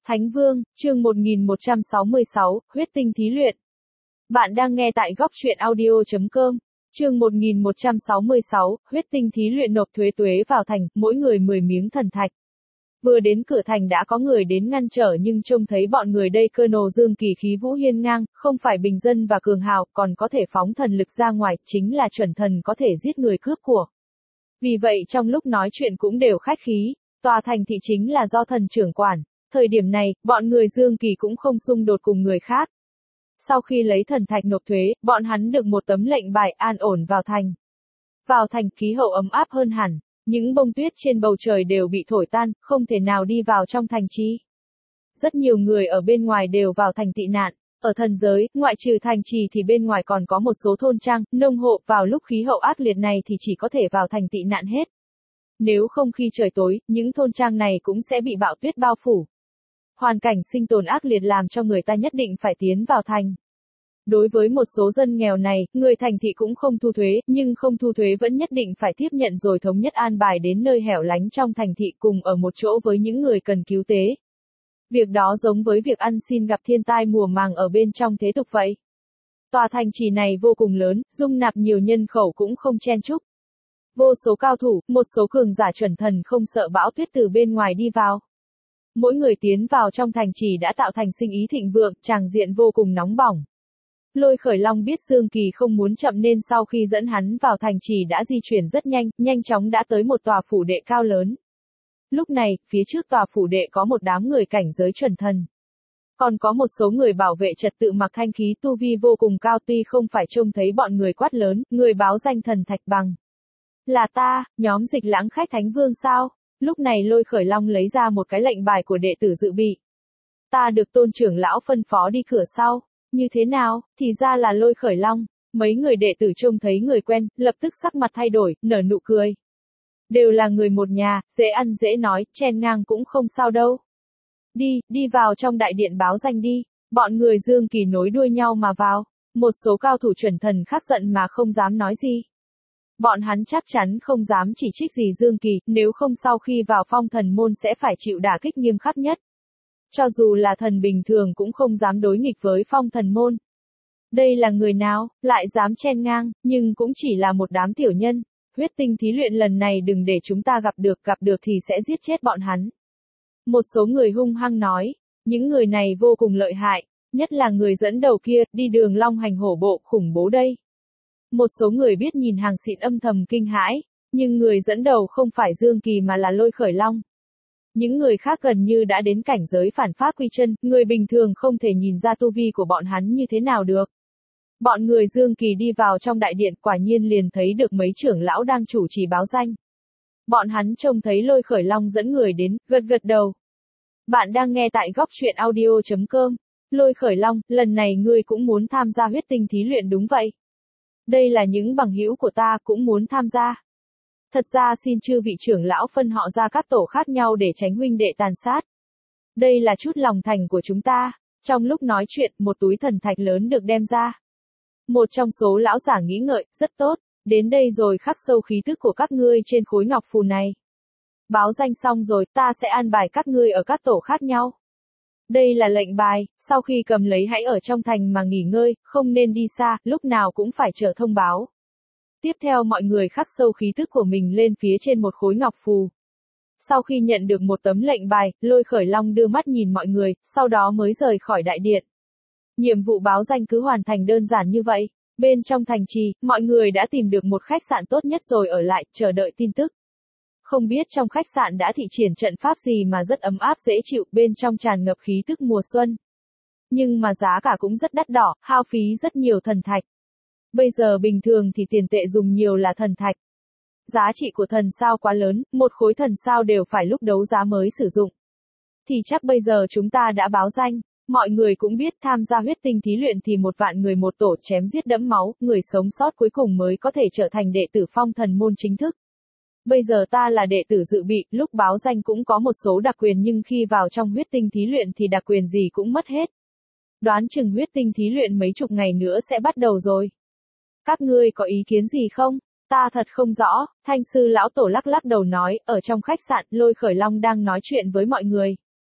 Thánh Vương, chương 1166, huyết tinh thí luyện. Bạn đang nghe tại góc truyện audio.com. Chương 1166, huyết tinh thí luyện nộp thuế vào thành, mỗi người 10 miếng thần thạch. Vừa đến cửa thành đã có người đến ngăn trở nhưng trông thấy bọn người đây cơ nồ dương kỳ khí vũ hiên ngang, không phải bình dân và cường hào, còn có thể phóng thần lực ra ngoài, chính là chuẩn thần có thể giết người cướp của. Vì vậy trong lúc nói chuyện cũng đều khách khí, tòa thành thị chính là do thần trưởng quản. Thời điểm này, bọn người Dương Kỳ cũng không xung đột cùng người khác. Sau khi lấy thần thạch nộp thuế, bọn hắn được một tấm lệnh bài an ổn vào thành. Vào thành khí hậu ấm áp hơn hẳn, những bông tuyết trên bầu trời đều bị thổi tan, không thể nào đi vào trong thành trì. Rất nhiều người ở bên ngoài đều vào thành tị nạn. Ở thần giới, ngoại trừ thành trì thì bên ngoài còn có một số thôn trang, nông hộ, vào lúc khí hậu ác liệt này thì chỉ có thể vào thành tị nạn hết. Nếu không khi trời tối, những thôn trang này cũng sẽ bị bão tuyết bao phủ. Hoàn cảnh sinh tồn ác liệt làm cho người ta nhất định phải tiến vào thành. Đối với một số dân nghèo này, người thành thị cũng không thu thuế, nhưng không thu thuế vẫn nhất định phải tiếp nhận rồi thống nhất an bài đến nơi hẻo lánh trong thành thị cùng ở một chỗ với những người cần cứu tế. Việc đó giống với việc ăn xin gặp thiên tai mùa màng ở bên trong thế tục vậy. Tòa thành trì này vô cùng lớn, dung nạp nhiều nhân khẩu cũng không chen chúc. Vô số cao thủ, một số cường giả chuẩn thần không sợ bão tuyết từ bên ngoài đi vào. Mỗi người tiến vào trong thành trì đã tạo thành sinh ý thịnh vượng, tràng diện vô cùng nóng bỏng. Lôi Khởi Long biết Dương Kỳ không muốn chậm nên sau khi dẫn hắn vào thành trì đã di chuyển rất nhanh, nhanh chóng đã tới một tòa phủ đệ cao lớn. Lúc này, phía trước tòa phủ đệ có một đám người cảnh giới chuẩn thần. Còn có một số người bảo vệ trật tự mặc thanh khí tu vi vô cùng cao tuy không phải trông thấy bọn người quát lớn, người báo danh thần thạch bằng. Là ta, nhóm Dịch Lãng khách Thánh Vương sao? Lúc này Lôi Khởi Long lấy ra một cái lệnh bài của đệ tử dự bị. Ta được tôn trưởng lão phân phó đi cửa sau. Như thế nào? Thì ra là Lôi Khởi Long. Mấy người đệ tử trông thấy người quen, lập tức sắc mặt thay đổi, nở nụ cười. Đều là người một nhà, dễ ăn dễ nói, chen ngang cũng không sao đâu. Đi vào trong đại điện báo danh đi. Bọn người Dương Kỳ nối đuôi nhau mà vào. Một số cao thủ chuẩn thần khác giận mà không dám nói gì. Bọn hắn chắc chắn không dám chỉ trích gì Dương Kỳ, nếu không sau khi vào phong thần môn sẽ phải chịu đả kích nghiêm khắc nhất. Cho dù là thần bình thường cũng không dám đối nghịch với phong thần môn. Đây là người nào, lại dám chen ngang, nhưng cũng chỉ là một đám tiểu nhân. Huyết tinh thí luyện lần này đừng để chúng ta gặp được thì sẽ giết chết bọn hắn. Một số người hung hăng nói, những người này vô cùng lợi hại, nhất là người dẫn đầu kia, đi đường long hành hổ bộ, khủng bố đây. Một số người biết nhìn hàng xịn âm thầm kinh hãi, nhưng người dẫn đầu không phải Dương Kỳ mà là Lôi Khởi Long. Những người khác gần như đã đến cảnh giới phản pháp quy chân, người bình thường không thể nhìn ra tu vi của bọn hắn như thế nào được. Bọn người Dương Kỳ đi vào trong đại điện quả nhiên liền thấy được mấy trưởng lão đang chủ trì báo danh. Bọn hắn trông thấy Lôi Khởi Long dẫn người đến, gật đầu. Bạn đang nghe tại góc truyện audio.com. Lôi Khởi Long, lần này ngươi cũng muốn tham gia huyết tinh thí luyện đúng vậy. Đây là những bằng hữu của ta cũng muốn tham gia. Thật ra xin chư vị trưởng lão phân họ ra các tổ khác nhau để tránh huynh đệ tàn sát. Đây là chút lòng thành của chúng ta. Trong lúc nói chuyện, một túi thần thạch lớn được đem ra. Một trong số lão giả nghĩ ngợi, rất tốt, đến đây rồi khắc sâu khí tức của các ngươi trên khối ngọc phù này. Báo danh xong rồi, ta sẽ an bài các ngươi ở các tổ khác nhau. Đây là lệnh bài, sau khi cầm lấy hãy ở trong thành mà nghỉ ngơi, không nên đi xa, lúc nào cũng phải chờ thông báo. Tiếp theo mọi người khắc sâu khí tức của mình lên phía trên một khối ngọc phù. Sau khi nhận được một tấm lệnh bài, Lôi Khởi Long đưa mắt nhìn mọi người, sau đó mới rời khỏi đại điện. Nhiệm vụ báo danh cứ hoàn thành đơn giản như vậy. Bên trong thành trì, mọi người đã tìm được một khách sạn tốt nhất rồi ở lại, chờ đợi tin tức. Không biết trong khách sạn đã thị triển trận pháp gì mà rất ấm áp dễ chịu, bên trong tràn ngập khí tức mùa xuân. Nhưng mà giá cả cũng rất đắt đỏ, hao phí rất nhiều thần thạch. Bây giờ bình thường thì tiền tệ dùng nhiều là thần thạch. Giá trị của thần sao quá lớn, một khối thần sao đều phải lúc đấu giá mới sử dụng. Thì chắc bây giờ chúng ta đã báo danh. Mọi người cũng biết tham gia huyết tinh thí luyện thì 1.000 người một tổ chém giết đẫm máu, người sống sót cuối cùng mới có thể trở thành đệ tử phong thần môn chính thức. Bây giờ ta là đệ tử dự bị, lúc báo danh cũng có một số đặc quyền nhưng khi vào trong huyết tinh thí luyện thì đặc quyền gì cũng mất hết. Đoán chừng huyết tinh thí luyện mấy chục ngày nữa sẽ bắt đầu rồi. Các ngươi có ý kiến gì không? Ta thật không rõ, Thanh sư lão tổ lắc đầu nói, ở trong khách sạn, Lôi Khởi Long đang nói chuyện với mọi người.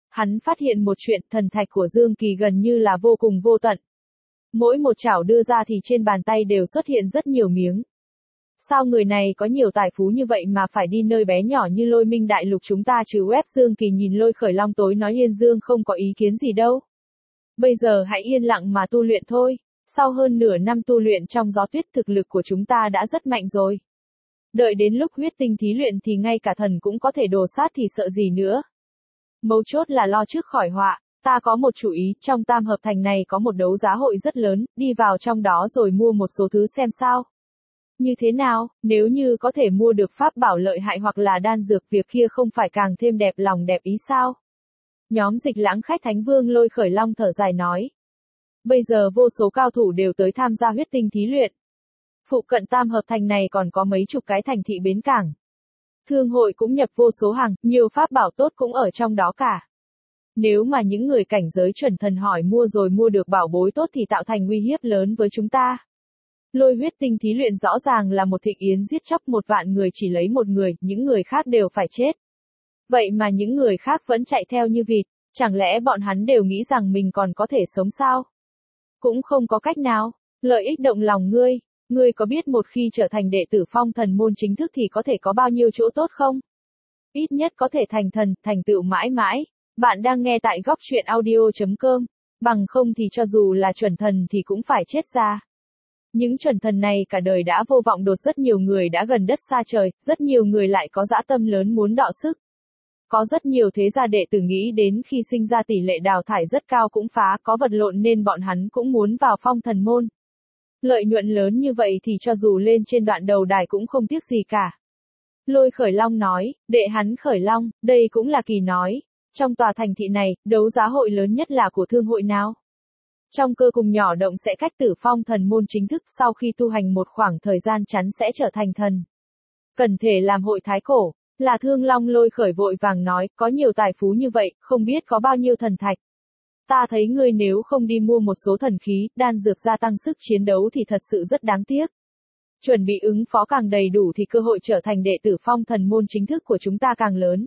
Hắn phát hiện một chuyện, thần thạch của Dương Kỳ gần như là vô cùng vô tận. Mỗi một chảo đưa ra thì trên bàn tay đều xuất hiện rất nhiều miếng. Sao người này có nhiều tài phú như vậy mà phải đi nơi bé nhỏ như Lôi Minh Đại Lục chúng ta chứ? Web Dương Kỳ nhìn Lôi Khởi Long tối nói Yên Dương không có ý kiến gì đâu. Bây giờ hãy yên lặng mà tu luyện thôi. Sau hơn nửa năm tu luyện trong gió tuyết thực lực của chúng ta đã rất mạnh rồi. Đợi đến lúc huyết tinh thí luyện thì ngay cả thần cũng có thể đồ sát thì sợ gì nữa. Mấu chốt là lo trước khỏi họa. Ta có một chủ ý, trong Tam Hợp Thành này có một đấu giá hội rất lớn, đi vào trong đó rồi mua một số thứ xem sao. Như thế nào, nếu như có thể mua được pháp bảo lợi hại hoặc là đan dược việc kia không phải càng thêm đẹp lòng đẹp ý sao? Nhóm Dịch Lãng khách Thánh Vương Lôi Khởi Long thở dài nói. Bây giờ vô số cao thủ đều tới tham gia huyết tinh thí luyện. Phụ cận Tam Hợp Thành này còn có mấy chục cái thành thị bến cảng. Thương hội cũng nhập vô số hàng, nhiều pháp bảo tốt cũng ở trong đó cả. Nếu mà những người cảnh giới chuẩn thần hỏi mua rồi mua được bảo bối tốt thì tạo thành uy hiếp lớn với chúng ta. Lôi huyết tinh thí luyện rõ ràng là một thịnh yến giết chóc 1.000 người chỉ lấy một người, những người khác đều phải chết. Vậy mà những người khác vẫn chạy theo như vịt, chẳng lẽ bọn hắn đều nghĩ rằng mình còn có thể sống sao? Cũng không có cách nào, lợi ích động lòng ngươi có biết một khi trở thành đệ tử Phong Thần môn chính thức thì có thể có bao nhiêu chỗ tốt không? Ít nhất có thể thành thần, thành tựu mãi mãi. Bạn đang nghe tại góc truyện audio.com, bằng không thì cho dù là chuẩn thần thì cũng phải chết ra. Những chuẩn thần này cả đời đã vô vọng đột, rất nhiều người đã gần đất xa trời, rất nhiều người lại có dã tâm lớn muốn đọ sức. Có rất nhiều thế gia đệ tử nghĩ đến khi sinh ra tỷ lệ đào thải rất cao cũng phá, có vật lộn nên bọn hắn cũng muốn vào Phong Thần môn. Lợi nhuận lớn như vậy thì cho dù lên trên đoạn đầu đài cũng không tiếc gì cả. Lôi Khởi Long nói, đệ hắn Khởi Long, đây cũng là Kỳ nói. Trong tòa thành thị này, đấu giá hội lớn nhất là của thương hội nào? Trong cơ cùng nhỏ động sẽ cách tử Phong Thần môn chính thức, sau khi tu hành một khoảng thời gian chắn sẽ trở thành thần. Cần thể làm hội thái cổ, là Thương Long. Lôi Khởi vội vàng nói, có nhiều tài phú như vậy, không biết có bao nhiêu thần thạch. Ta thấy ngươi nếu không đi mua một số thần khí, đan dược gia tăng sức chiến đấu thì thật sự rất đáng tiếc. Chuẩn bị ứng phó càng đầy đủ thì cơ hội trở thành đệ tử Phong Thần môn chính thức của chúng ta càng lớn.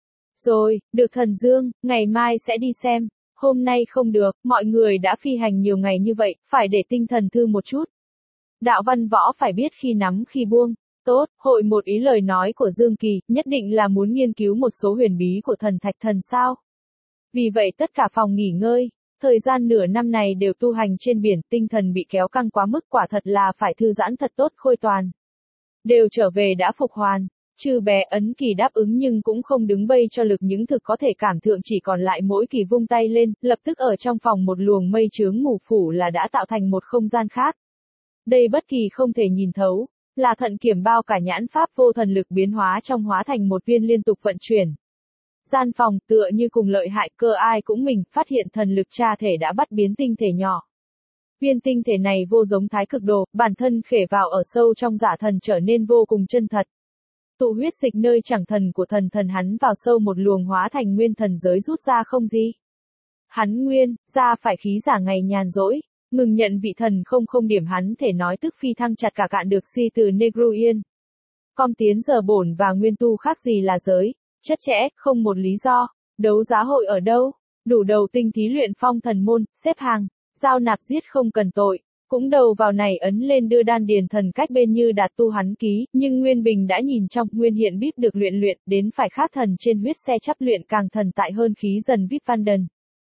Rồi, được Thần Dương, ngày mai sẽ đi xem. Hôm nay không được, mọi người đã phi hành nhiều ngày như vậy, phải để tinh thần thư một chút. Đạo văn võ phải biết khi nắm khi buông. Tốt, hội một ý lời nói của Dương Kỳ, nhất định là muốn nghiên cứu một số huyền bí của thần thạch thần sao. Vì vậy tất cả phòng nghỉ ngơi, thời gian nửa năm này đều tu hành trên biển, tinh thần bị kéo căng quá mức, quả thật là phải thư giãn thật tốt. Khôi Toàn đều trở về đã phục hoàn. Chư bé Ấn Kỳ đáp ứng nhưng cũng không đứng bây cho lực, những thực có thể cảm thượng chỉ còn lại mỗi Kỳ vung tay lên, lập tức ở trong phòng một luồng mây chướng mù phủ là đã tạo thành một không gian khác. Đây bất kỳ không thể nhìn thấu, là thận kiểm bao cả nhãn pháp vô thần lực biến hóa trong hóa thành một viên liên tục vận chuyển. Gian phòng tựa như cùng lợi hại, cơ ai cũng mình phát hiện thần lực tra thể đã bắt biến tinh thể nhỏ. Viên tinh thể này vô giống thái cực đồ, bản thân khể vào ở sâu trong giả thần trở nên vô cùng chân thật. Tụ huyết dịch nơi chẳng thần của thần hắn vào sâu một luồng hóa thành nguyên thần giới rút ra không gì. Hắn nguyên, ra phải khí giả ngày nhàn rỗi, ngừng nhận vị thần không điểm hắn thể nói tức phi thăng chặt cả cạn được si từ Negruyên. Com tiến giờ bổn và nguyên tu khác gì là giới, chất chẽ, không một lý do. Đấu giá hội ở đâu? Đủ đầu tinh thí luyện Phong Thần môn, xếp hàng, giao nạp giết không cần tội. Cũng đầu vào này ấn lên đưa đan điền thần cách bên như đạt tu hắn ký, nhưng Nguyên Bình đã nhìn trong, Nguyên hiện bíp được luyện, đến phải khác thần trên huyết xe chắp luyện càng thần tại hơn khí dần vip văn đần.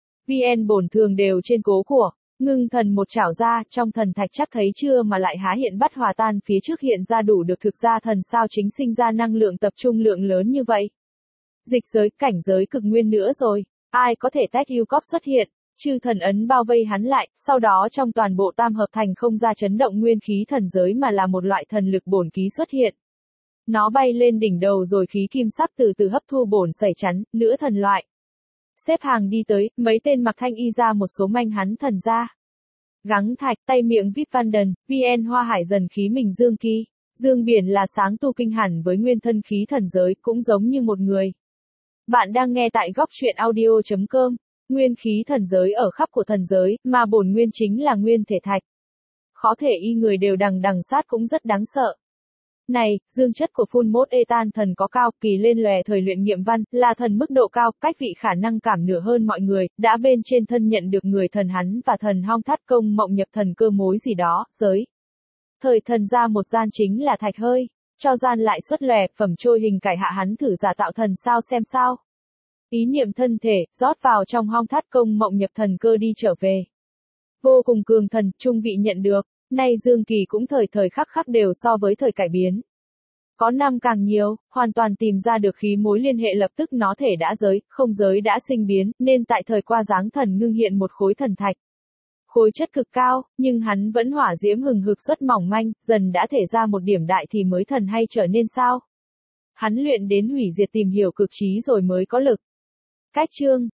VN bổn thường đều trên cố của, ngưng thần một chảo ra, trong thần thạch chắc thấy chưa mà lại há hiện bắt hòa tan phía trước hiện ra đủ được thực ra thần sao chính sinh ra năng lượng tập trung lượng lớn như vậy. Dịch giới, cảnh giới cực nguyên nữa rồi, ai có thể tách yêu cóp xuất hiện. Chư thần ấn bao vây hắn lại, sau đó trong toàn bộ Tam Hợp Thành không ra chấn động nguyên khí thần giới mà là một loại thần lực bổn ký xuất hiện. Nó bay lên đỉnh đầu rồi khí kim sắc từ từ hấp thu bổn sẩy chắn, nữa thần loại. Xếp hàng đi tới, mấy tên mặc thanh y ra một số manh hắn thần ra. Gắng thạch, tay miệng vip văn đần, VN hoa hải dần khí mình Dương Kỳ. Dương biển là sáng tu kinh hẳn với nguyên thân khí thần giới, cũng giống như một người. Bạn đang nghe tại góc truyện audio.com. Nguyên khí thần giới ở khắp của thần giới, mà bổn nguyên chính là nguyên thể thạch. Khó thể y người đều đằng sát cũng rất đáng sợ. Này, dương chất của Phun Mốt Etan thần có cao, kỳ lên lòe thời luyện nghiệm văn, là thần mức độ cao, cách vị khả năng cảm nửa hơn mọi người, đã bên trên thân nhận được người thần hắn và thần Hong Thát Công mộng nhập thần cơ mối gì đó, giới. Thời thần ra một gian chính là thạch hơi, cho gian lại xuất lòe, phẩm trôi hình cải hạ hắn thử giả tạo thần sao xem sao. Ý niệm thân thể, rót vào trong Hong Thát Công mộng nhập thần cơ đi trở về. Vô cùng cường thần, trung vị nhận được, nay Dương Kỳ cũng thời thời khắc khắc đều so với thời cải biến. Có năm càng nhiều, hoàn toàn tìm ra được khí mối liên hệ lập tức nó thể đã giới, không giới đã sinh biến, nên tại thời qua dáng thần ngưng hiện một khối thần thạch. Khối chất cực cao, nhưng hắn vẫn hỏa diễm hừng hực xuất mỏng manh, dần đã thể ra một điểm đại thì mới thần hay trở nên sao. Hắn luyện đến hủy diệt tìm hiểu cực trí rồi mới có lực. Cách chương